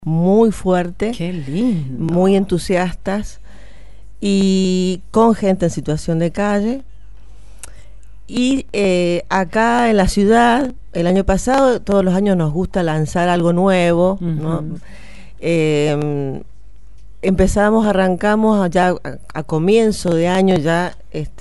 muy fuerte, Qué lindo. muy entusiastas y con gente en situación de calle. Y acá en la ciudad, el año pasado, todos los años nos gusta lanzar algo nuevo, ¿no? Arrancamos ya a comienzo de año, ya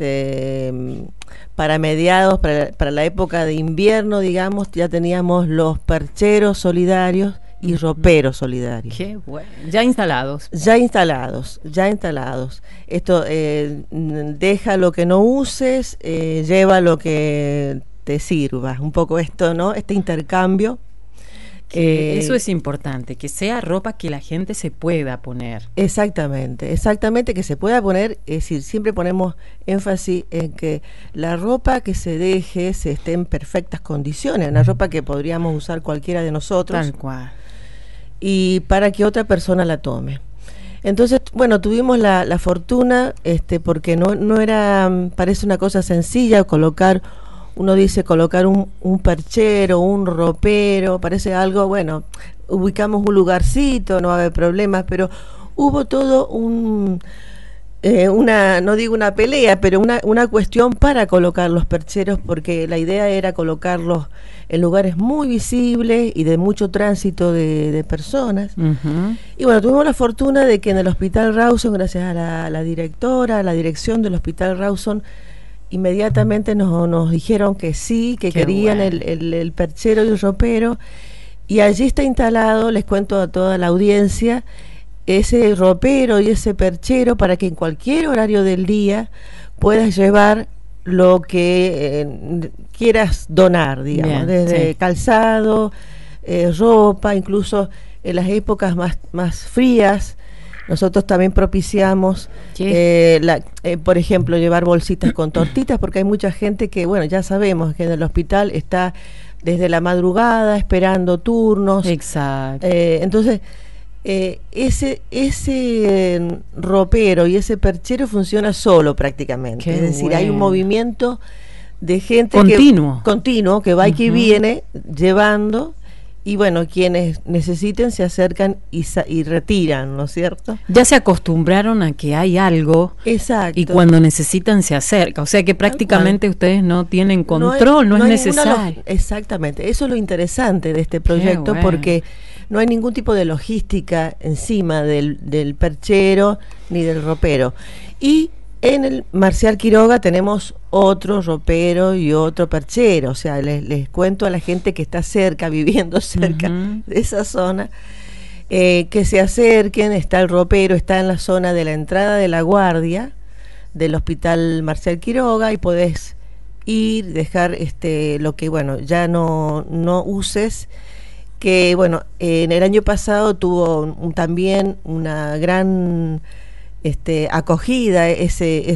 para mediados, para la época de invierno, digamos, ya teníamos los percheros solidarios y roperos solidarios. Qué bueno. Ya instalados. Ya instalados. Esto, deja lo que no uses, lleva lo que te sirva. Un poco esto, ¿no? Este intercambio. Eso es importante, que sea ropa que la gente se pueda poner. Exactamente, que se pueda poner, es decir, siempre ponemos énfasis en que la ropa que se deje se esté en perfectas condiciones, una ropa que podríamos usar cualquiera de nosotros. Tal cual. Y para que otra persona la tome. Entonces, bueno, tuvimos la fortuna, porque no era, parece una cosa sencilla colocar un perchero, un ropero, parece algo, bueno, ubicamos un lugarcito, no va a haber problemas, pero hubo todo no digo una pelea, pero una cuestión para colocar los percheros, porque la idea era colocarlos en lugares muy visibles y de mucho tránsito de personas. Uh-huh. Y bueno, tuvimos la fortuna de que en el Hospital Rawson, gracias a la directora, a la dirección del Hospital Rawson, inmediatamente nos dijeron que sí, que Qué querían bueno. el perchero y el ropero, y allí está instalado, les cuento a toda la audiencia, ese ropero y ese perchero para que en cualquier horario del día puedas llevar lo que quieras donar, digamos. Bien, desde sí, calzado, ropa, incluso en las épocas más frías. Nosotros también propiciamos, por ejemplo, llevar bolsitas con tortitas, porque hay mucha gente que, bueno, ya sabemos que en el hospital está desde la madrugada esperando turnos. Exacto. Entonces, ese ropero y ese perchero funciona solo prácticamente. Qué es decir, bueno. Hay un movimiento de gente continuo que va y que viene llevando. Y bueno, quienes necesiten se acercan y retiran, ¿no es cierto? Ya se acostumbraron a que hay algo. Exacto. Y cuando necesitan se acerca. O sea que prácticamente ustedes no tienen control, no es necesario. Exactamente. Eso es lo interesante de este proyecto, bueno, porque no hay ningún tipo de logística encima del perchero ni del ropero. Y en el Marcial Quiroga tenemos otro ropero y otro perchero, o sea, les cuento a la gente que está cerca, viviendo cerca de esa zona, que se acerquen. Está el ropero, está en la zona de la entrada de la guardia del Hospital Marcial Quiroga, y podés ir, dejar lo que, bueno, ya no uses, que, bueno, en el año pasado tuvo también una gran acogida ese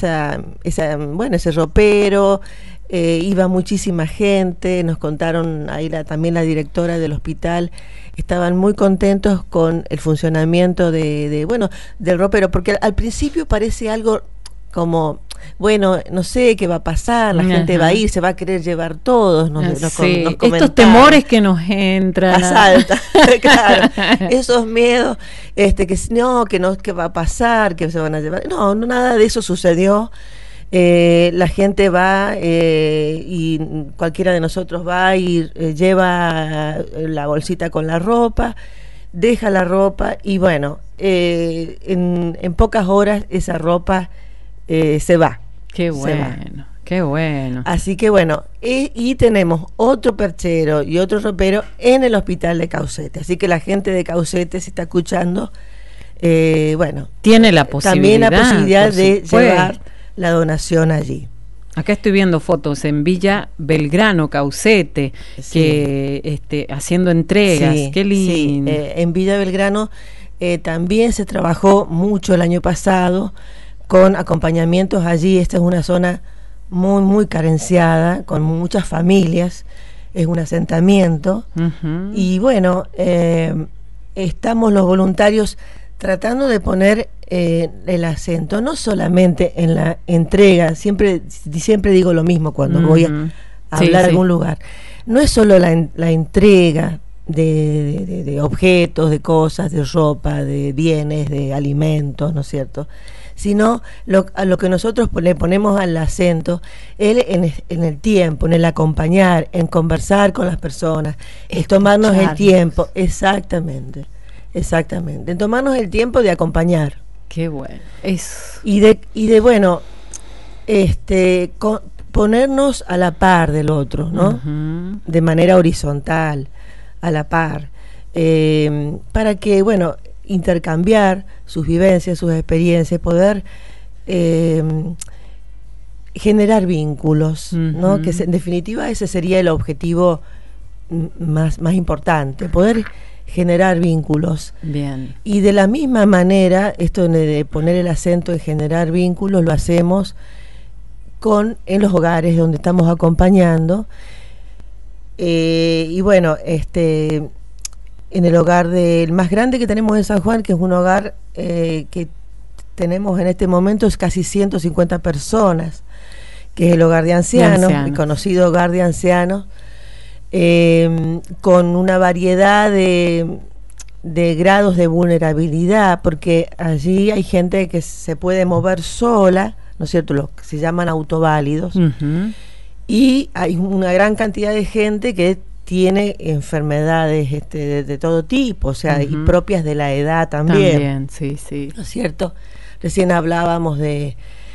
ropero, iba muchísima gente, nos contaron ahí también la directora del hospital, estaban muy contentos con el funcionamiento del ropero, porque al principio parece algo como, bueno, no sé qué va a pasar, la gente va a ir, se va a querer llevar todos, nos estos temores que nos entran asalta, claro, esos miedos, que va a pasar, que se van a llevar, no, nada de eso sucedió. La gente va, y cualquiera de nosotros va y lleva la bolsita con la ropa, deja la ropa, y bueno, en pocas horas esa ropa se va. Qué bueno, qué bueno. Así que bueno, y tenemos otro perchero y otro ropero en el hospital de Caucete. Así que la gente de Caucete, se está escuchando, bueno, tiene la posibilidad, también la posibilidad de llevar la donación allí. Acá estoy viendo fotos en Villa Belgrano, Caucete, sí, que haciendo entregas. Sí, qué lindo. Sí, en Villa Belgrano también se trabajó mucho el año pasado con acompañamientos allí. Esta es una zona muy, muy carenciada, con muchas familias, es un asentamiento. Y bueno, estamos los voluntarios tratando de poner el acento, no solamente en la entrega, siempre digo lo mismo cuando voy a hablar a algún lugar, no es solo la entrega de objetos, de cosas, de ropa, de bienes, de alimentos, ¿no es cierto? Sino a lo que nosotros le ponemos al acento en el tiempo, en el acompañar, en conversar con las personas, en tomarnos el tiempo, exactamente, en tomarnos el tiempo de acompañar. Qué bueno, eso. Y de bueno, ponernos a la par del otro, ¿no? Uh-huh. De manera horizontal, a la par, para que, bueno, intercambiar sus vivencias, sus experiencias, poder generar vínculos, uh-huh. ¿no? Que en definitiva ese sería el objetivo más importante, poder generar vínculos. Bien. Y de la misma manera, esto de poner el acento en generar vínculos, lo hacemos en los hogares donde estamos acompañando. Y bueno, en el hogar del más grande que tenemos en San Juan, que es un hogar que tenemos en este momento, es casi 150 personas, que es el hogar de ancianos, el conocido hogar de ancianos, con una variedad de grados de vulnerabilidad, porque allí hay gente que se puede mover sola, ¿no es cierto?, los que se llaman autoválidos, uh-huh. Y hay una gran cantidad de gente que tiene enfermedades de todo tipo, o sea, uh-huh. Y propias de la edad también. Sí. ¿No es cierto? Recién hablábamos del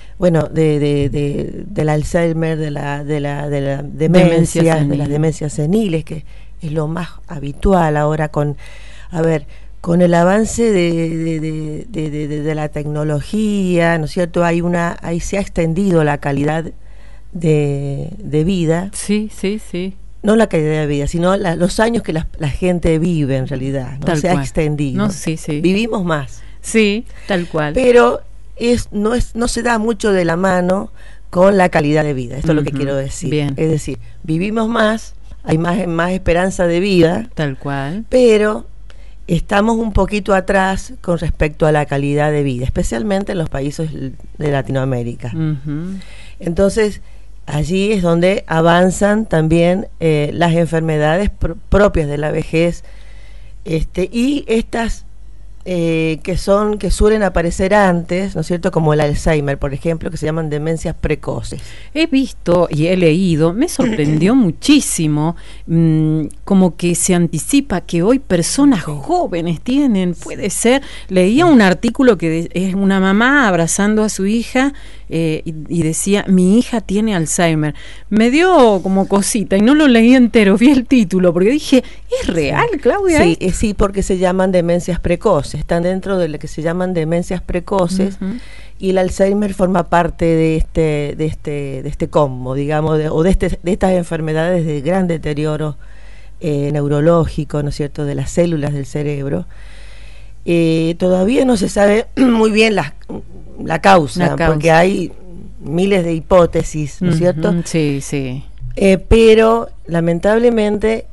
Alzheimer, de la demencia, de las demencias seniles, que es lo más habitual ahora con el avance de la tecnología, ¿no es cierto? Ahí se ha extendido la calidad de vida. Sí. No la calidad de vida, sino los años que la gente vive en realidad, ¿no? Se ha extendido. No, sí. Vivimos más. Sí, tal cual. Pero no se da mucho de la mano con la calidad de vida. Esto uh-huh. Es lo que quiero decir. Bien. Es decir, vivimos más, hay más esperanza de vida. Tal cual. Pero estamos un poquito atrás con respecto a la calidad de vida, especialmente en los países de Latinoamérica. Uh-huh. Entonces, allí es donde avanzan también las enfermedades propias de la vejez, y estas que suelen aparecer antes, ¿no es cierto?, como el Alzheimer, por ejemplo, que se llaman demencias precoces. He visto y he leído, me sorprendió muchísimo, como que se anticipa que hoy personas jóvenes tienen, puede ser, leía un artículo que es una mamá abrazando a su hija, y decía, mi hija tiene Alzheimer. Me dio como cosita y no lo leí entero, vi el título, porque dije, ¿es real, Claudia? Sí, porque se llaman demencias precoces, están dentro de lo que se llaman demencias precoces, uh-huh. Y el Alzheimer forma parte de este combo, digamos, de estas enfermedades de gran deterioro neurológico, ¿no es cierto?, de las células del cerebro. Todavía no se sabe muy bien la causa, porque hay miles de hipótesis, ¿no es cierto? Sí. Pero lamentablemente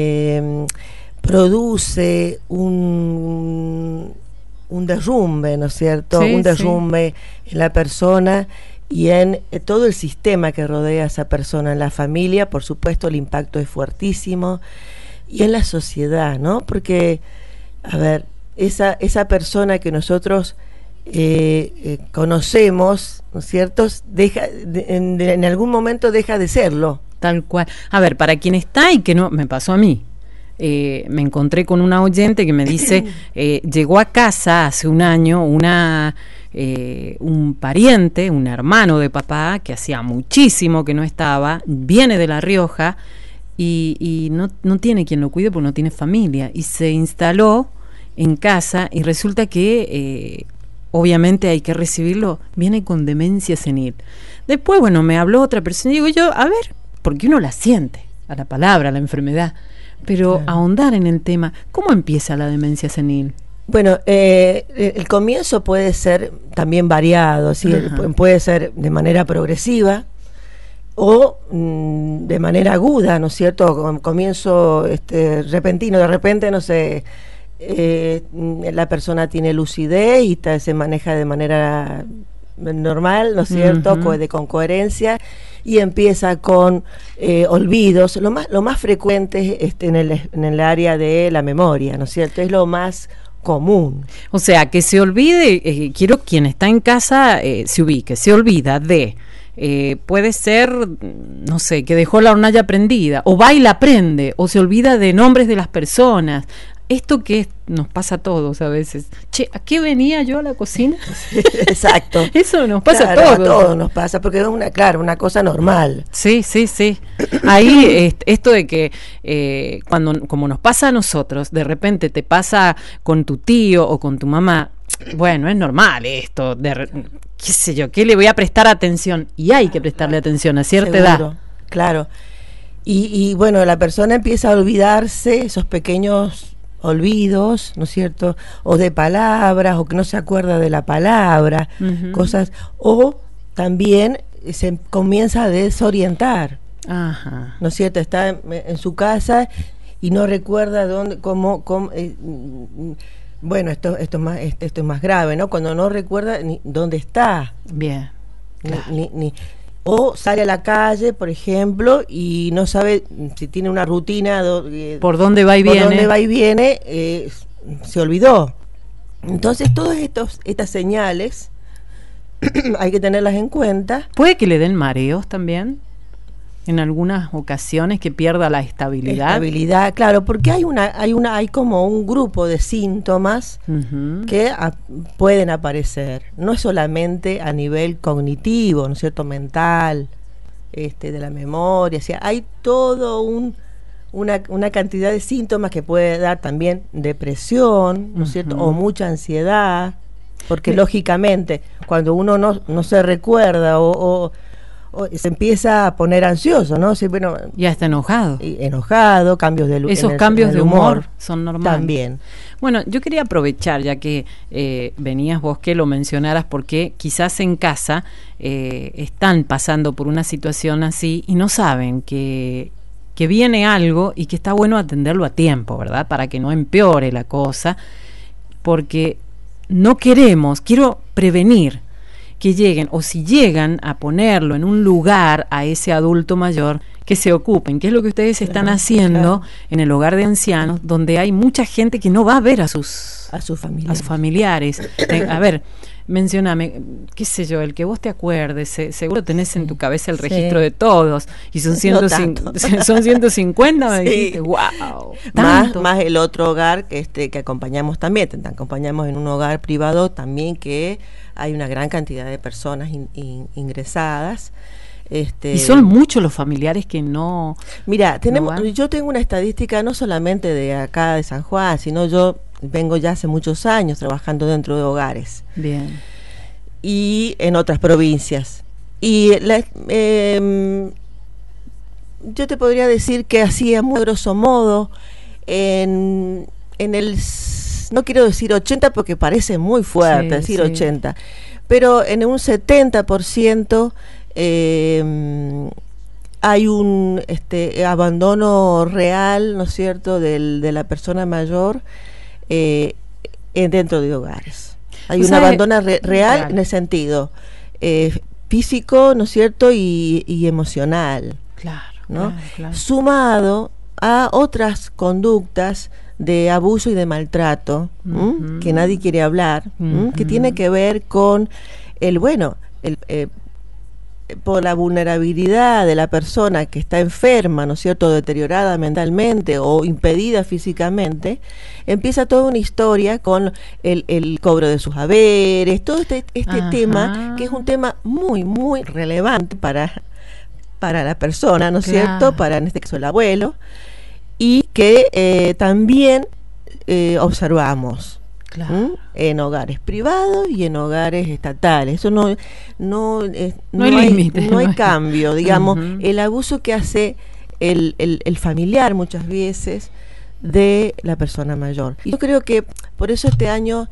produce un derrumbe, ¿no es cierto? Un derrumbe en la persona y en todo el sistema que rodea a esa persona, en la familia, por supuesto, el impacto es fuertísimo, y en la sociedad, ¿no? Porque, esa persona que nosotros conocemos, ¿no es cierto?, en algún momento deja de serlo. Tal cual. Para quien está y que no, me pasó a mí. Me encontré con una oyente que me dice, llegó a casa hace un año un pariente, un hermano de papá, que hacía muchísimo que no estaba, viene de La Rioja y no tiene quien lo cuide porque no tiene familia, y se instaló en casa y resulta que obviamente hay que recibirlo, viene con demencia senil. Después, me habló otra persona y digo yo, porque uno la siente, a la palabra, a la enfermedad, pero claro. Ahondar en el tema, ¿cómo empieza la demencia senil? Bueno, el comienzo puede ser también variado, ¿sí? Puede ser de manera progresiva o de manera aguda, ¿no es cierto? Con comienzo repentino, de repente, no sé, la persona tiene lucidez y se maneja de manera normal, ¿no es cierto? Uh-huh. Con coherencia, y empieza con olvidos. Lo más frecuente es en el área de la memoria, ¿no es cierto? Es lo más común. O sea, que se olvide, quiero quien está en casa se ubique, se olvida de, puede ser, no sé, que dejó la hornalla prendida, o va y la prende, o se olvida de nombres de las personas. Esto que nos pasa a todos a veces. Che, ¿a qué venía yo a la cocina? Exacto. Eso nos pasa claro, a todos. A todos nos pasa, porque es una cosa normal. Sí, sí, sí. Ahí esto de que cuando, como nos pasa a nosotros, de repente te pasa con tu tío o con tu mamá, bueno, es normal esto, qué sé yo, ¿qué le voy a prestar atención? Y hay que prestarle atención a cierta edad. Claro. Y bueno, la persona empieza a olvidarse esos pequeños olvidos, ¿no es cierto? O de palabras, o que no se acuerda de la palabra, cosas, o también se comienza a desorientar. Ajá. ¿No es cierto? Está en su casa y no recuerda dónde, bueno, esto es más grave, ¿no? Cuando no recuerda ni dónde está. Bien. Claro. O sale a la calle, por ejemplo, y no sabe si tiene una rutina por dónde va y viene, se olvidó. Entonces, todas estas señales hay que tenerlas en cuenta. ¿Puede que le den mareos también? En algunas ocasiones, que pierda la estabilidad. Estabilidad, claro, porque hay como un grupo de síntomas que pueden aparecer. No es solamente a nivel cognitivo, ¿no es cierto? Mental, de la memoria. O sea, hay todo una cantidad de síntomas que puede dar también depresión, ¿no es cierto? O mucha ansiedad, porque lógicamente cuando uno no se recuerda o se empieza a poner ansioso, ¿no? Sí, bueno, ya está enojado. Enojado, cambios de esos cambios de humor son normales. También. Bueno, yo quería aprovechar, ya que venías vos que lo mencionaras, porque quizás en casa están pasando por una situación así y no saben que viene algo y que está bueno atenderlo a tiempo, ¿verdad? Para que no empeore la cosa, porque quiero prevenir que lleguen, o si llegan a ponerlo en un lugar a ese adulto mayor, que se ocupen, que es lo que ustedes están haciendo en el hogar de ancianos, donde hay mucha gente que no va a ver a sus familiares. A ver, mencióname, qué sé yo, el que vos te acuerdes, seguro tenés en tu cabeza el registro de todos, y son 150, me dijiste, wow. Más el otro hogar que acompañamos también, acompañamos en un hogar privado también, que hay una gran cantidad de personas ingresadas. Y son muchos los familiares que no. Mira, yo tengo una estadística no solamente de acá de San Juan, sino yo vengo ya hace muchos años trabajando dentro de hogares. Bien. Y en otras provincias. Y yo te podría decir que así a muy grosso modo, en el, no quiero decir 80 porque parece muy fuerte decir 80, pero en un 70% hay un abandono real, ¿no es cierto?, de la persona mayor dentro de hogares. Hay un abandono real en el sentido físico, ¿no es cierto?, y emocional. Claro, ¿no? Claro. Sumado a otras conductas de abuso y de maltrato, que nadie quiere hablar, que tiene que ver con por la vulnerabilidad de la persona que está enferma, ¿no es cierto?, deteriorada mentalmente o impedida físicamente. Empieza toda una historia con el cobro de sus haberes, todo este tema, que es un tema muy, muy relevante para la persona, ¿no es cierto?, para en este caso el abuelo, y que también observamos. Claro. En hogares privados y en hogares estatales. Eso no hay cambio, digamos. El abuso que hace el familiar muchas veces de la persona mayor. Y yo creo que por eso este año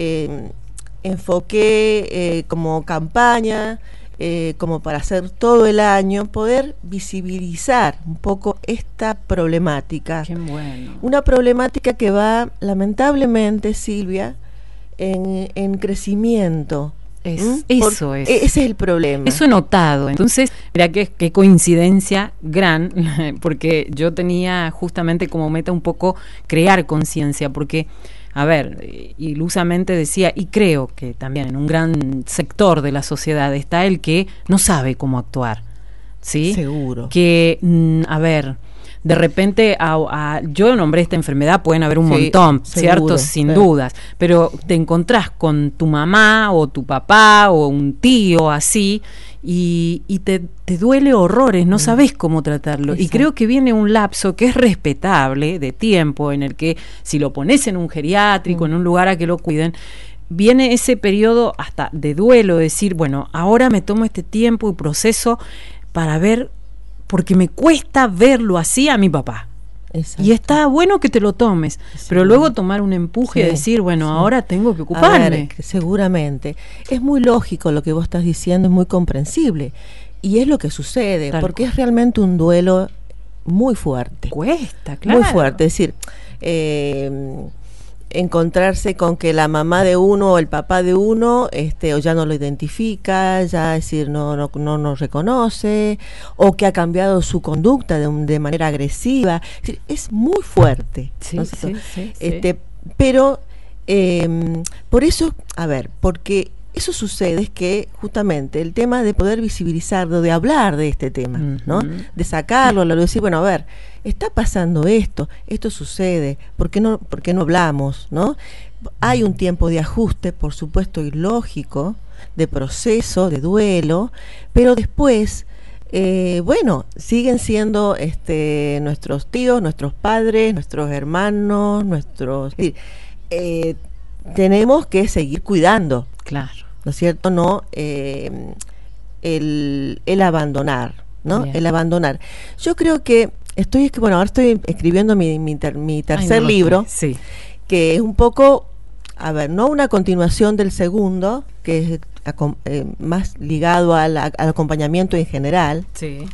enfoqué como campaña, como para hacer todo el año, poder visibilizar un poco esta problemática. Qué bueno. Una problemática que va, lamentablemente, Silvia, en crecimiento Eso es. Ese es el problema. Eso he notado. Entonces, mira qué coincidencia gran, porque yo tenía justamente como meta un poco crear conciencia, porque, a ver, ilusamente decía, y creo que también en un gran sector de la sociedad está el que no sabe cómo actuar, ¿sí? Seguro. Que, a ver, de repente yo nombré esta enfermedad, pueden haber un montón, ¿cierto? Sin dudas, pero te encontrás con tu mamá o tu papá o un tío así y te duele horrores, no sabés cómo tratarlo. Exacto. Y creo que viene un lapso que es respetable de tiempo en el que si lo pones en un geriátrico, en un lugar a que lo cuiden, viene ese periodo hasta de duelo, decir, bueno, ahora me tomo este tiempo y proceso para ver, porque me cuesta verlo así a mi papá. Exacto. Y está bueno que te lo tomes, pero luego tomar un empuje y decir, bueno, ahora tengo que ocuparme. A ver, seguramente. Es muy lógico lo que vos estás diciendo, es muy comprensible. Y es lo que sucede, porque es realmente un duelo muy fuerte. Cuesta, claro. Muy fuerte, es decir, encontrarse con que la mamá de uno o el papá de uno o ya no lo identifica, ya es decir, no nos reconoce, o que ha cambiado su conducta de manera agresiva. Es muy fuerte. Sí, ¿no? Sí. Pero por eso, a ver, porque eso sucede, es que justamente el tema de poder visibilizarlo, de hablar de este tema, ¿no? De sacarlo, de decir, bueno, a ver, está pasando esto sucede, ¿por qué no hablamos, no? Hay un tiempo de ajuste, por supuesto, y lógico, de proceso, de duelo, pero después, siguen siendo nuestros tíos, nuestros padres, nuestros hermanos, tenemos que seguir cuidando. Claro. ¿No es cierto? No el abandonar, ¿no? Bien. El abandonar. Yo creo que ahora estoy escribiendo mi tercer libro, que es un poco, a ver, no una continuación del segundo, que es más ligado al acompañamiento en general,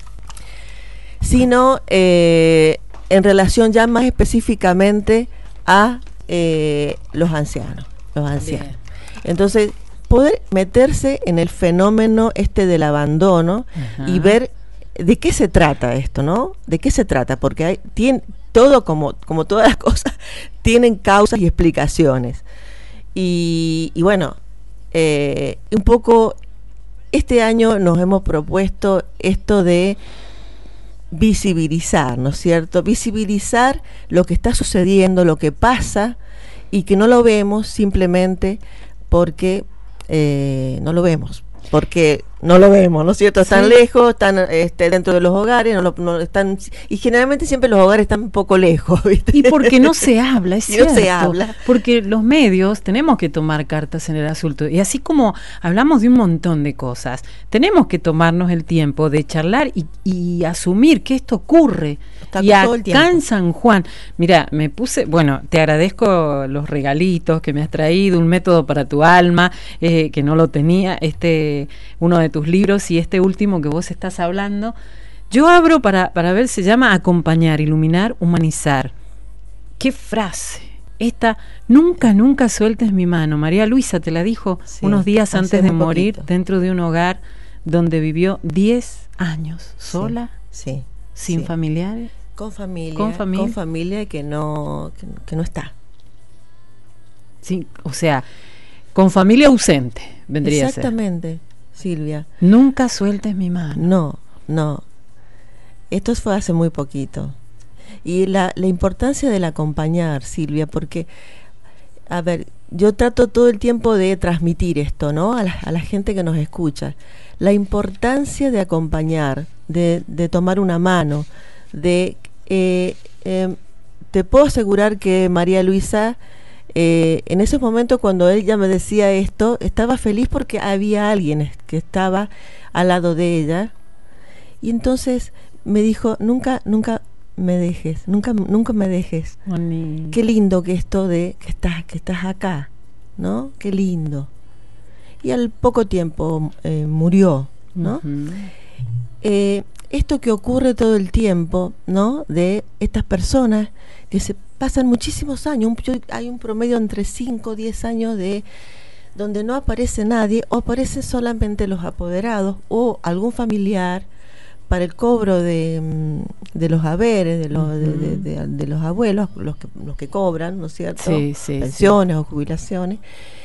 sino en relación ya más específicamente a los ancianos. Bien. Entonces, poder meterse en el fenómeno del abandono y ver de qué se trata esto, ¿no? De qué se trata, porque tiene todo, como todas las cosas, tienen causas y explicaciones. Y bueno, un poco este año nos hemos propuesto esto de visibilizar, ¿no es cierto? Visibilizar lo que está sucediendo, lo que pasa, y que no lo vemos simplemente porque no lo vemos, ¿no es cierto? Están lejos, están dentro de los hogares, no están, y generalmente siempre los hogares están un poco lejos, ¿viste? Y porque no se habla, es cierto. No se habla. Porque los medios tenemos que tomar cartas en el asunto, y así como hablamos de un montón de cosas, tenemos que tomarnos el tiempo de charlar y asumir que esto ocurre. Y acá en San Juan, mira, te agradezco los regalitos que me has traído, un método para tu alma, que no lo tenía, uno de tus libros y este último que vos estás hablando. Yo abro para ver, se llama Acompañar, Iluminar, Humanizar. ¡Qué frase! Esta, nunca sueltes mi mano. María Luisa te la dijo unos días antes de morir, dentro de un hogar donde vivió 10 años sola, sin familiares. Con familia que no está. Sí, o sea, con familia ausente, vendría a ser. Exactamente, Silvia. Nunca sueltes mi mano. No. Esto fue hace muy poquito. Y la importancia del acompañar, Silvia, porque, a ver, yo trato todo el tiempo de transmitir esto, ¿no? A la gente que nos escucha. La importancia de acompañar, de tomar una mano, te puedo asegurar que María Luisa, en esos momentos cuando ella me decía esto, estaba feliz porque había alguien que estaba al lado de ella, y entonces me dijo, nunca me dejes, nunca me dejes. Qué lindo que esto de que estás acá, ¿no? Qué lindo. Y al poco tiempo murió, ¿no? Esto que ocurre todo el tiempo, ¿no? De estas personas que se pasan muchísimos años, hay un promedio entre 5 o 10 años de donde no aparece nadie o aparecen solamente los apoderados o algún familiar para el cobro de los haberes, de los abuelos, los que cobran, ¿no es cierto? Sí, sí, pensiones o jubilaciones,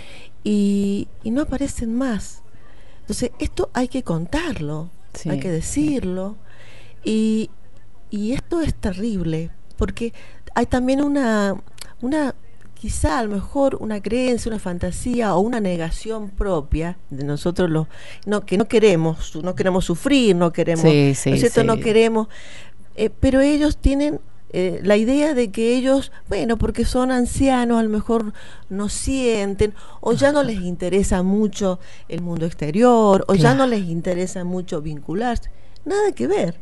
y no aparecen más. Entonces, esto hay que contarlo, sí, hay que decirlo, y esto es terrible, porque hay también una quizá a lo mejor una creencia, una fantasía o una negación propia de nosotros que no queremos sufrir, no queremos, sí, ¿no es cierto? Sí. No queremos, pero ellos tienen la idea de que ellos, bueno, porque son ancianos, a lo mejor no sienten, o ya no les interesa mucho el mundo exterior, o ya no les interesa mucho vincularse. Nada que ver.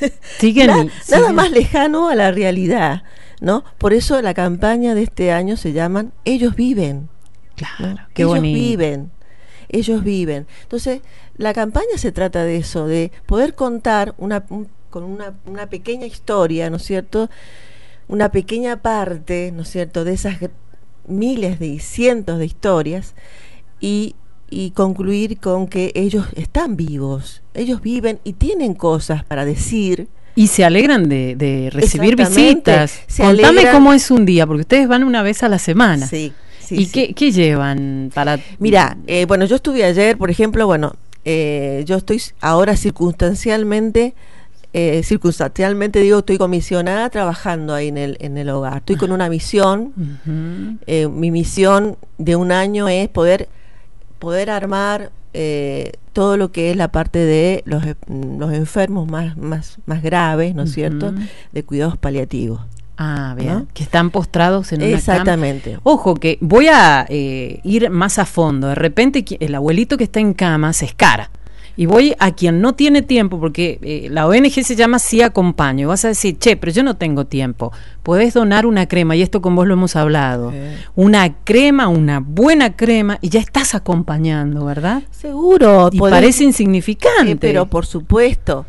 Nada más lejano a la realidad, ¿no? Por eso la campaña de este año se llaman Ellos Viven. Claro, ¿no? qué ellos bonito. Ellos viven. Entonces, la campaña se trata de eso, de poder contar con una pequeña historia, ¿no es cierto? Una pequeña parte, ¿no es cierto?, de esas miles y cientos de historias, y concluir con que ellos están vivos, ellos viven y tienen cosas para decir. Y se alegran de recibir visitas. Contame cómo es un día, porque ustedes van una vez a la semana. Sí. ¿Y qué llevan para...? Mira, bueno, yo estuve ayer, por ejemplo, yo estoy ahora circunstancialmente digo, estoy comisionada trabajando ahí en el hogar. Estoy con una misión. Mi misión de un año es poder armar todo lo que es la parte de los enfermos más graves, ¿no es cierto?, de cuidados paliativos. Ah, bien, ¿no? Que están postrados en una cama. Exactamente. Ojo, que voy a ir más a fondo. De repente el abuelito que está en cama se escara. Y voy a quien no tiene tiempo, porque la ONG se llama Sí Acompaño. Y vas a decir, pero yo no tengo tiempo. Podés donar una crema, y esto con vos lo hemos hablado. Una crema, una buena crema, y ya estás acompañando, ¿verdad? Seguro. Y parece insignificante. Pero por supuesto.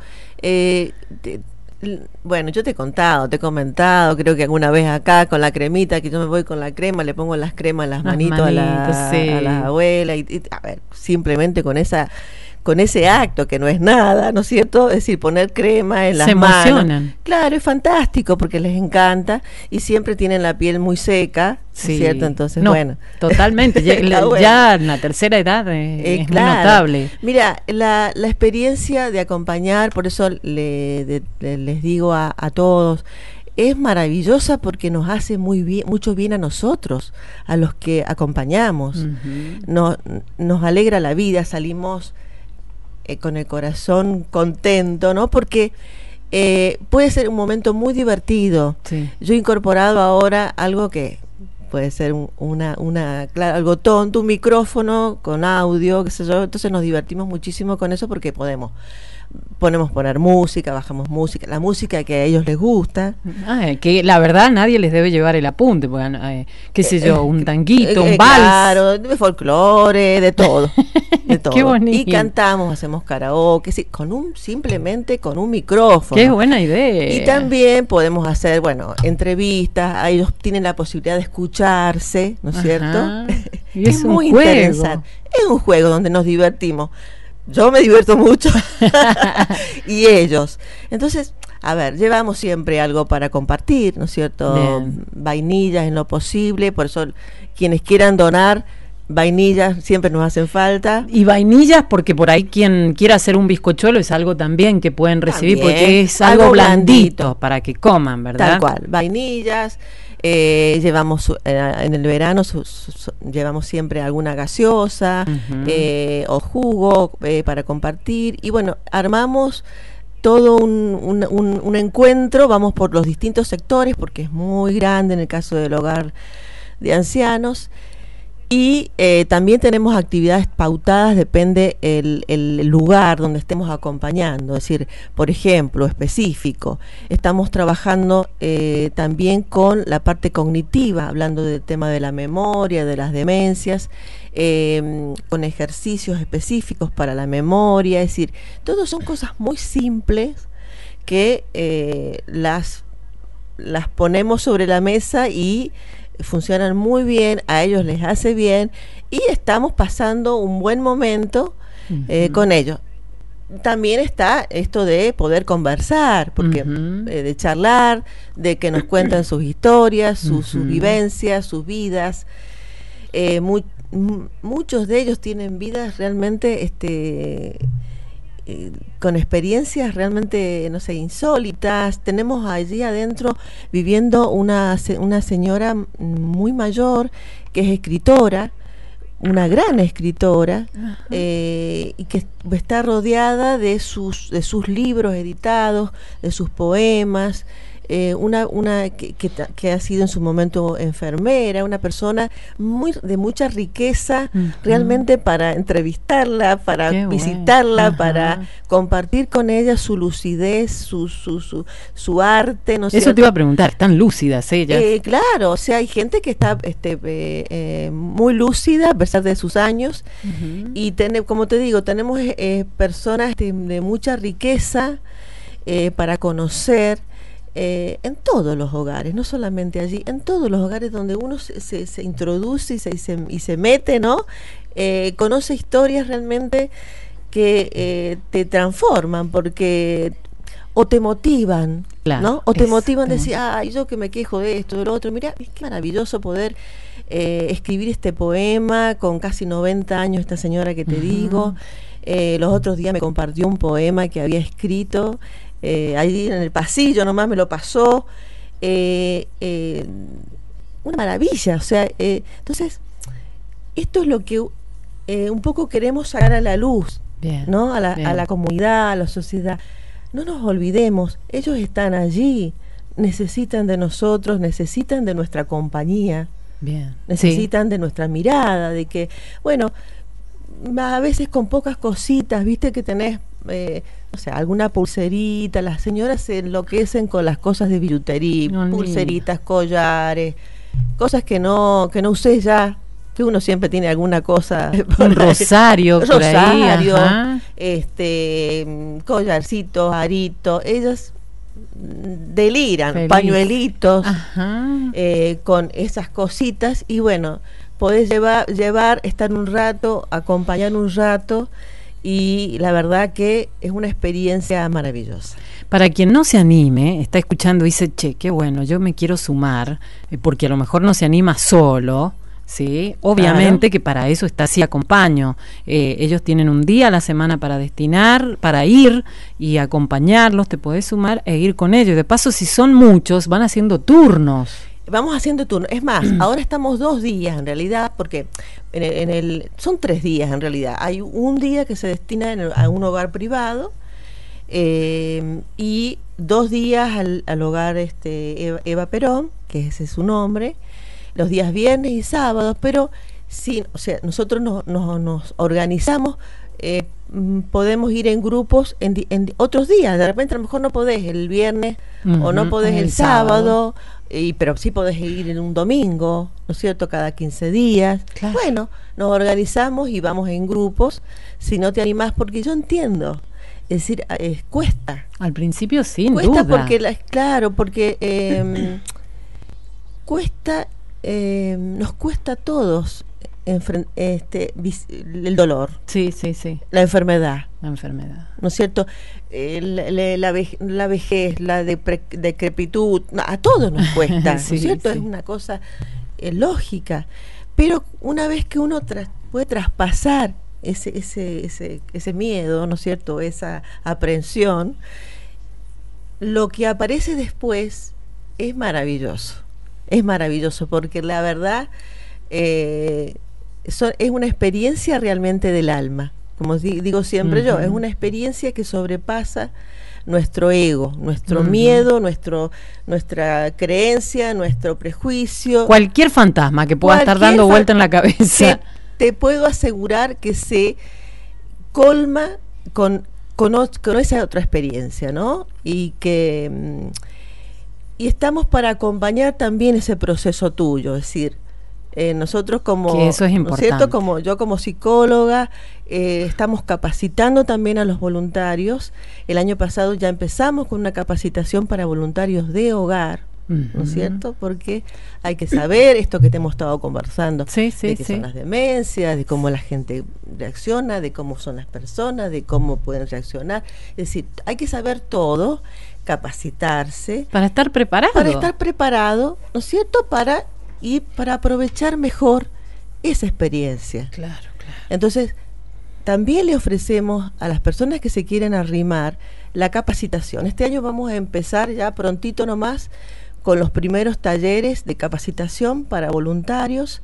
Bueno, yo te he comentado, creo que alguna vez acá con la cremita, que yo me voy con la crema, le pongo las cremas en las manitos a la abuela, y a ver, simplemente con ese acto que no es nada, ¿no es cierto? Es decir, poner crema en las manos. Se emocionan. Claro, es fantástico porque les encanta y siempre tienen la piel muy seca, ¿no es cierto? Entonces, bueno. Totalmente, ya en la tercera edad es muy notable. Mira, la experiencia de acompañar, por eso les digo a todos, es maravillosa porque nos hace mucho bien a nosotros, a los que acompañamos. Nos alegra la vida, salimos con el corazón contento, ¿no? Porque puede ser un momento muy divertido. Sí. Yo he incorporado ahora algo que puede ser algo tonto, un micrófono con audio, qué sé yo. Entonces nos divertimos muchísimo con eso porque podemos poner música, bajamos música, la música que a ellos les gusta. Que la verdad nadie les debe llevar el apunte, porque, qué sé yo, un tanguito, un vals. Claro, de folclore, de todo. De todo. Qué bonito. Y cantamos, hacemos karaoke, sí, simplemente con un micrófono. Qué buena idea. Y también podemos hacer, entrevistas, ellos tienen la posibilidad de escucharse, ¿no es cierto? Y es muy interesante. Es un juego donde nos divertimos. Yo me divierto mucho y ellos. Entonces, a ver, llevamos siempre algo para compartir, ¿no es cierto? Bien. Vainillas en lo posible, por eso quienes quieran donar vainillas siempre nos hacen falta. Y vainillas porque por ahí quien quiera hacer un bizcochuelo es algo también que pueden recibir, porque es algo blandito para que coman, ¿verdad? Tal cual, vainillas. Llevamos en el verano llevamos siempre alguna gaseosa o jugo para compartir, y bueno, armamos todo un encuentro, vamos por los distintos sectores porque es muy grande en el caso del hogar de ancianos. Y también tenemos actividades pautadas, depende el lugar donde estemos acompañando. Es decir, por ejemplo, específico, estamos trabajando también con la parte cognitiva, hablando del tema de la memoria, de las demencias, con ejercicios específicos para la memoria. Es decir, todo son cosas muy simples que las ponemos sobre la mesa y funcionan muy bien, a ellos les hace bien y estamos pasando un buen momento con ellos. También está esto de poder conversar, porque de charlar, de que nos cuentan sus historias, sus vivencias, sus vidas. Muchos de ellos tienen vidas realmente con experiencias realmente, no sé, insólitas. Tenemos allí adentro viviendo una señora muy mayor que es escritora, una gran escritora, y que está rodeada de sus libros editados, de sus poemas, una que ha sido en su momento enfermera, una persona de mucha riqueza, realmente para entrevistarla, para visitarla, para compartir con ella su lucidez, su arte, ¿no es cierto? Eso te iba a preguntar, ¿están lúcidas ellas? Claro, o sea, hay gente que está muy lúcida a pesar de sus años, y como te digo, tenemos personas de mucha riqueza para conocer, en todos los hogares, no solamente allí, en todos los hogares donde uno se introduce y se mete, ¿no? Conoce historias realmente que te transforman, porque o te motivan, claro, ¿no? O te motivan a decir, ay, yo que me quejo de esto, de lo otro. Mira, es que maravilloso poder escribir este poema con casi 90 años, esta señora que te digo. Los otros días me compartió un poema que había escrito, ahí en el pasillo nomás me lo pasó, una maravilla, o sea, entonces esto es lo que un poco queremos sacar a la luz, bien, ¿no? A la comunidad, a la sociedad. No nos olvidemos, ellos están allí, necesitan de nosotros, necesitan de nuestra compañía, bien, necesitan de nuestra mirada, de que, bueno, a veces con pocas cositas, viste que tenés, o sea, alguna pulserita, las señoras se enloquecen con las cosas de billutería, pulseritas, collares, cosas que no usé ya, que uno siempre tiene alguna cosa, un rosario, por ahí, collarcitos, aritos, ellas deliran, feliz, pañuelitos, con esas cositas, y bueno, podés llevar, estar un rato, acompañar un rato, y la verdad que es una experiencia maravillosa. Para quien no se anime, está escuchando y dice, che, qué bueno, yo me quiero sumar, porque a lo mejor no se anima solo, ¿sí? Obviamente, claro, que para eso está así, acompaño. Ellos tienen un día a la semana para destinar, para ir y acompañarlos, te podés sumar e ir con ellos. De paso, si son muchos, van haciendo turnos. Vamos haciendo turnos. Es más, ahora estamos 2 días en realidad, porque son 3 días en realidad. Hay un día que se destina a un hogar privado, y 2 días al hogar Eva Perón, que ese es su nombre, los días viernes y sábados, pero sí, o sea, nosotros nos organizamos, podemos ir en grupos en otros días. De repente a lo mejor no podés el viernes, o no podés el sábado, pero sí podés ir en un domingo, ¿no es cierto?, cada 15 días. Claro. Bueno, nos organizamos y vamos en grupos, si no te animás, porque yo entiendo, es decir, cuesta. Al principio sin cuesta duda. Porque claro, porque cuesta, nos cuesta a todos el dolor, sí, la enfermedad, ¿no es cierto? La vejez, la decrepitud, a todos nos cuesta, sí, ¿no es cierto? Sí. Es una cosa lógica, pero una vez que uno puede traspasar ese miedo, ¿no es cierto?, esa aprensión, lo que aparece después es maravilloso, porque la verdad es una experiencia realmente del alma, como digo siempre yo, es una experiencia que sobrepasa nuestro ego, nuestro miedo, nuestra creencia, nuestro prejuicio. Cualquier fantasma que pueda estar dando vuelta en la cabeza. Te puedo asegurar que se colma con esa otra experiencia, ¿no? Y estamos para acompañar también ese proceso tuyo, es decir, nosotros como, que eso es importante, ¿no es cierto?, yo como psicóloga, estamos capacitando también a los voluntarios. El año pasado ya empezamos con una capacitación para voluntarios de hogar, ¿no es cierto? Porque hay que saber esto que te hemos estado conversando, de qué son las demencias, de cómo la gente reacciona, de cómo son las personas, de cómo pueden reaccionar. Es decir, hay que saber todo, capacitarse. Para estar preparado. Para estar preparado, ¿no es cierto? Para aprovechar mejor esa experiencia. Claro, claro. Entonces, también le ofrecemos a las personas que se quieren arrimar la capacitación. Este año vamos a empezar ya prontito nomás con los primeros talleres de capacitación para voluntarios,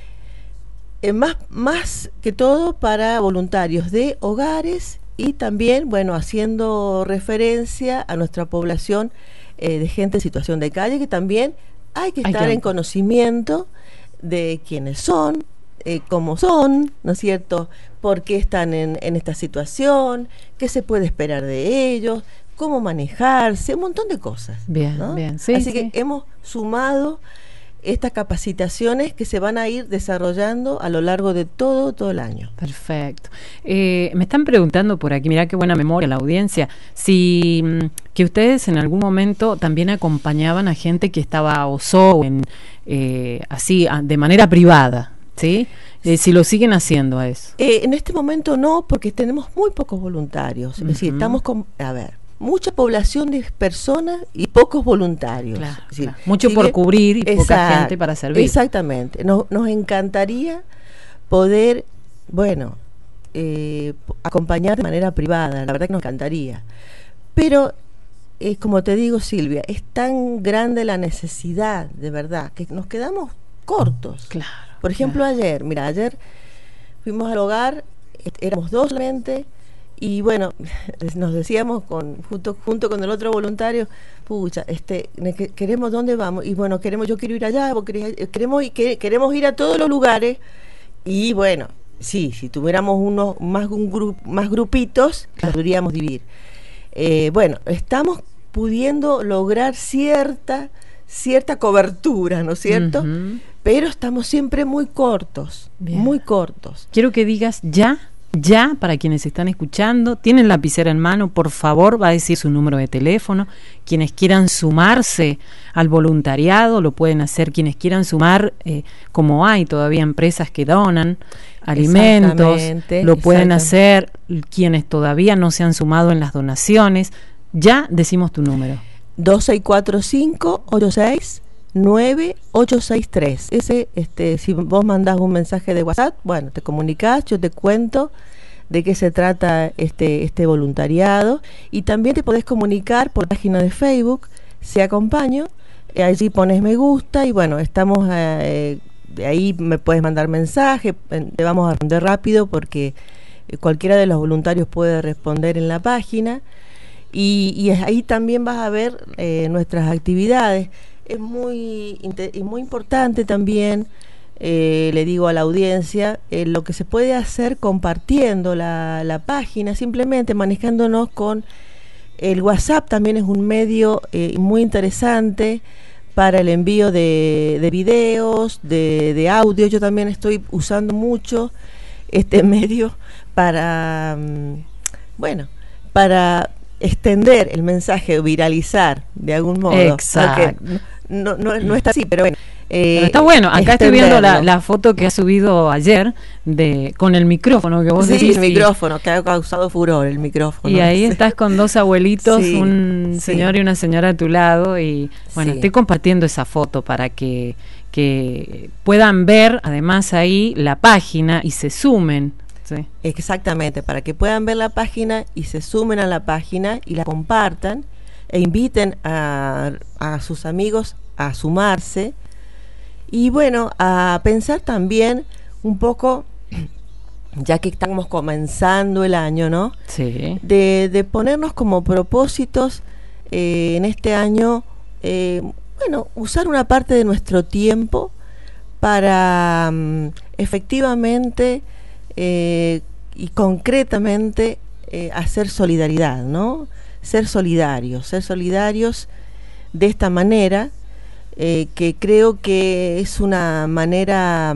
más que todo para voluntarios de hogares y también, bueno, haciendo referencia a nuestra población de gente en situación de calle, que también hay que estar en conocimiento de quiénes son, cómo son, ¿no es cierto?, por qué están en esta situación, qué se puede esperar de ellos, cómo manejarse, un montón de cosas. Bien, ¿no? bien. Sí, así que hemos sumado estas capacitaciones que se van a ir desarrollando a lo largo de todo el año. Perfecto. Me están preguntando por aquí, mirá qué buena memoria la audiencia, si que ustedes en algún momento también acompañaban a gente que estaba OSO así de manera privada, ¿sí? Si lo siguen haciendo a eso. En este momento no, porque tenemos muy pocos voluntarios. Es decir, estamos mucha población de personas y pocos voluntarios. Claro, es decir, mucho por cubrir y poca gente para servir. Exactamente. Nos encantaría poder, bueno, acompañar de manera privada. La verdad que nos encantaría. Pero, como te digo, Silvia, es tan grande la necesidad, de verdad, que nos quedamos cortos. Claro. Por ejemplo, ayer fuimos al hogar, éramos 2 solamente, y bueno, nos decíamos junto con el otro voluntario, pucha, queremos, ¿dónde vamos? Y bueno, yo quiero ir allá, queremos ir a todos los lugares, y bueno, sí, si tuviéramos más grupitos, los podríamos dividir. Bueno, estamos pudiendo lograr cierta cobertura, ¿no es cierto? Pero estamos siempre muy cortos. Bien. Muy cortos. Quiero que digas ya, para quienes están escuchando, tienen lapicera en mano, por favor, va a decir su número de teléfono. Quienes quieran sumarse al voluntariado, lo pueden hacer. Quienes quieran sumar, como hay todavía empresas que donan alimentos, lo pueden hacer. Quienes todavía no se han sumado en las donaciones, ya decimos tu número. 2645-869863. Ese, si vos mandás un mensaje de WhatsApp, bueno, te comunicás, yo te cuento de qué se trata este voluntariado, y también te podés comunicar por la página de Facebook, Se Acompaño, allí pones me gusta y bueno, estamos de ahí, me puedes mandar mensaje, te vamos a responder rápido porque cualquiera de los voluntarios puede responder en la página. Y ahí también vas a ver nuestras actividades. Es muy importante también, le digo a la audiencia, lo que se puede hacer compartiendo la página, simplemente manejándonos con el WhatsApp. También es un medio muy interesante para el envío de videos, de audio. Yo también estoy usando mucho este medio para extender el mensaje, viralizar de algún modo. Exacto. No está así, pero bueno. Pero está bueno. Acá estoy viendo la foto que ha subido ayer con el micrófono que vos decís. Sí, el micrófono, que ha causado furor, el micrófono. Y ahí estás con 2 abuelitos, un señor y una señora a tu lado. Y bueno, estoy compartiendo esa foto para que puedan ver además ahí la página y se sumen. Sí. Exactamente, para que puedan ver la página y se sumen a la página y la compartan e inviten a sus amigos a sumarse, y bueno, a pensar también un poco, ya que estamos comenzando el año, ¿no? Sí. De ponernos como propósitos en este año, usar una parte de nuestro tiempo para efectivamente y concretamente hacer solidaridad, ¿no? Ser solidarios de esta manera, que creo que es una manera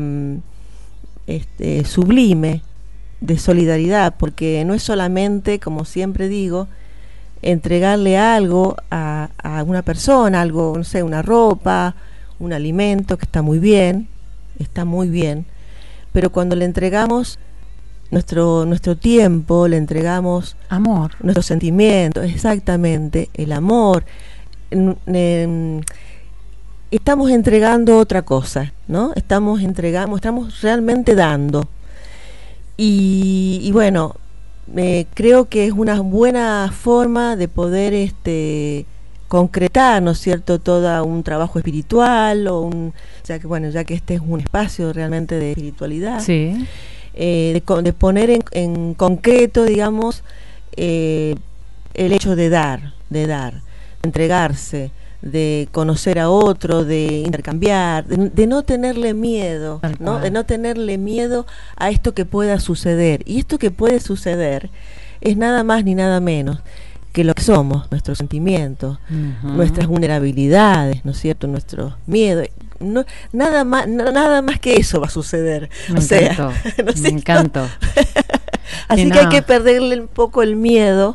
sublime de solidaridad, porque no es solamente, como siempre digo, entregarle algo a una persona, algo, no sé, una ropa, un alimento, que está muy bien, pero cuando le entregamos nuestro tiempo, le entregamos amor, nuestros sentimientos, exactamente, el amor, estamos entregando otra cosa, ¿no? Estamos realmente dando. Y bueno, creo que es una buena forma de poder concretar, ¿no es cierto?, todo un trabajo espiritual, ya que este es un espacio realmente de espiritualidad, sí. De poner en concreto, digamos, el hecho de dar, entregarse, de conocer a otro, de intercambiar, de no tenerle miedo, ¿no? De no tenerle miedo a esto que pueda suceder. Y esto que puede suceder es nada más ni nada menos que lo que somos, nuestros sentimientos, nuestras vulnerabilidades, ¿no es cierto?, nuestros miedos. No, nada más que eso va a suceder. Me encantó. Así que hay que perderle un poco el miedo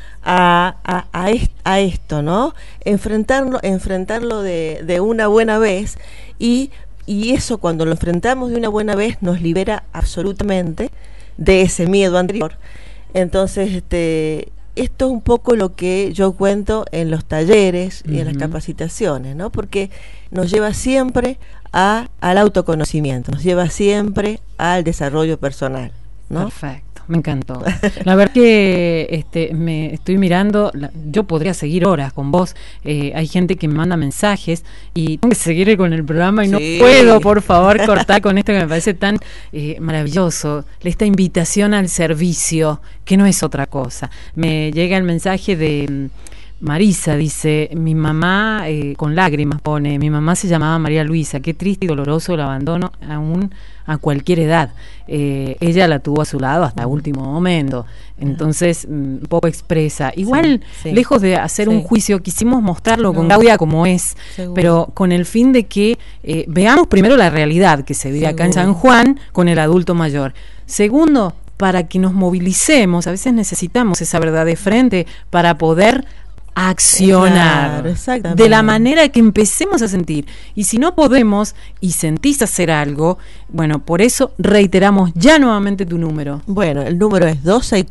a esto, ¿no? Enfrentarlo de una buena vez, y eso, cuando lo enfrentamos de una buena vez, nos libera absolutamente de ese miedo anterior. Entonces, esto es un poco lo que yo cuento en los talleres y en las capacitaciones, ¿no? Porque nos lleva siempre al autoconocimiento, nos lleva siempre al desarrollo personal, ¿no? Perfecto. Me encantó. La verdad que me estoy mirando, yo podría seguir horas con vos. Hay gente que me manda mensajes y tengo que seguir con el programa y no puedo, por favor, cortar con esto que me parece tan maravilloso. Esta invitación al servicio, que no es otra cosa. Me llega el mensaje de Marisa, dice, mi mamá, con lágrimas pone, mi mamá se llamaba María Luisa, qué triste y doloroso el abandono aún a cualquier edad. Ella la tuvo a su lado hasta último momento, entonces un poco expresa. Igual, lejos de hacer un juicio, quisimos mostrarlo con Claudia como es, pero con el fin de que veamos primero la realidad que se vive acá en San Juan con el adulto mayor. Segundo, para que nos movilicemos, a veces necesitamos esa verdad de frente para poder accionar de la manera que empecemos a sentir. Y si no podemos y sentís hacer algo, bueno, por eso reiteramos ya nuevamente tu número. Bueno, el número es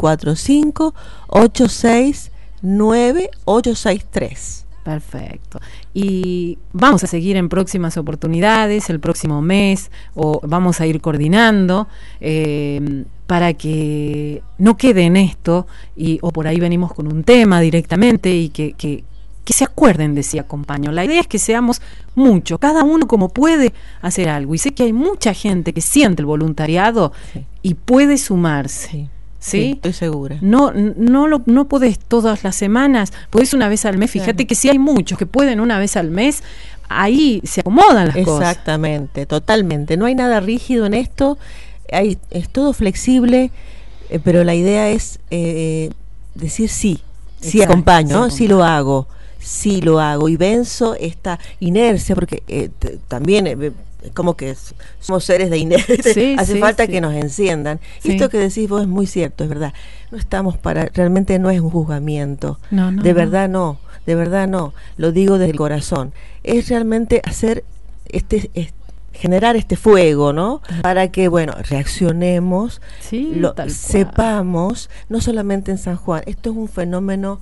2645-869-863. Perfecto. Y vamos a seguir en próximas oportunidades, el próximo mes, o vamos a ir coordinando para que no quede en esto, o por ahí venimos con un tema directamente y que se acuerden de si acompaño. La idea es que seamos muchos, cada uno como puede hacer algo. Y sé que hay mucha gente que siente el voluntariado y puede sumarse. ¿Sí? Estoy segura. No podés todas las semanas, podés una vez al mes. Fíjate que si hay muchos que pueden una vez al mes, ahí se acomodan las cosas. Exactamente, totalmente. No hay nada rígido en esto, es todo flexible, pero la idea es decir sí acompaño, ¿no? Sí lo hago y venzo esta inercia, porque también como que somos seres de inercia, hace falta que nos enciendan. Y esto que decís vos es muy cierto, es verdad. No estamos realmente no es un juzgamiento, de verdad no, lo digo desde el corazón. Es realmente hacer generar este fuego, ¿no? Para que, bueno, reaccionemos, sepamos, no solamente en San Juan, esto es un fenómeno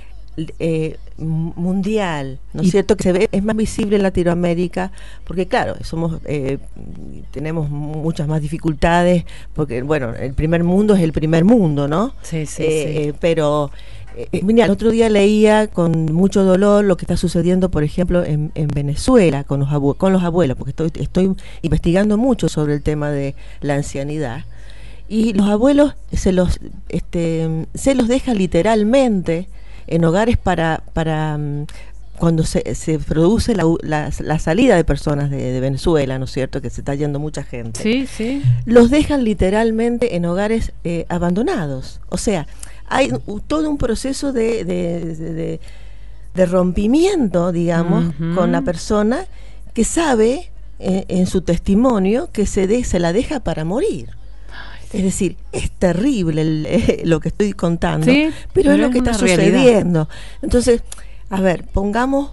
mundial, ¿no es cierto? Que se ve, es más visible en Latinoamérica, porque claro, tenemos muchas más dificultades, porque bueno, el primer mundo es el primer mundo, ¿no? Pero mira, el otro día leía con mucho dolor lo que está sucediendo, por ejemplo, en Venezuela con los abuelos, porque estoy investigando mucho sobre el tema de la ancianidad, y los abuelos se los deja literalmente en hogares para cuando se produce la salida de personas de Venezuela, ¿no es cierto?, que se está yendo mucha gente. Los dejan literalmente en hogares abandonados. O sea, hay todo un proceso de rompimiento, digamos, con la persona que sabe en su testimonio que se la deja para morir. Es decir, es terrible lo que estoy contando, sí, pero es lo que está sucediendo. Realidad. Entonces, a ver, pongamos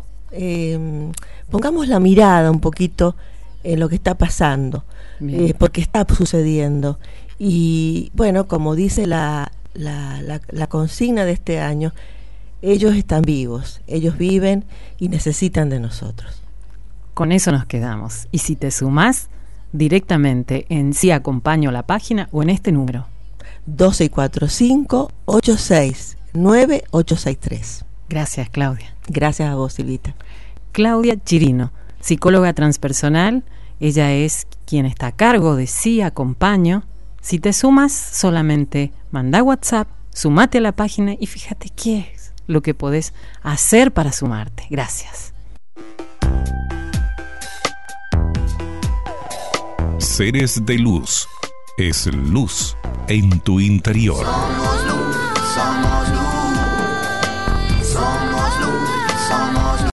la mirada un poquito en lo que está pasando, porque está sucediendo. Y bueno, como dice la consigna de este año, ellos están vivos, ellos viven y necesitan de nosotros. Con eso nos quedamos. Y si te sumás directamente en Sí Acompaño la página o en este número 2645-869863. Gracias, Claudia. Gracias a vos, Silvita. Claudia Chirino, psicóloga transpersonal. Ella es quien está a cargo de Sí Acompaño. Si te sumas, solamente manda WhatsApp, sumate a la página y fíjate qué es lo que podés hacer para sumarte. Gracias. Seres de luz. Es luz en tu interior.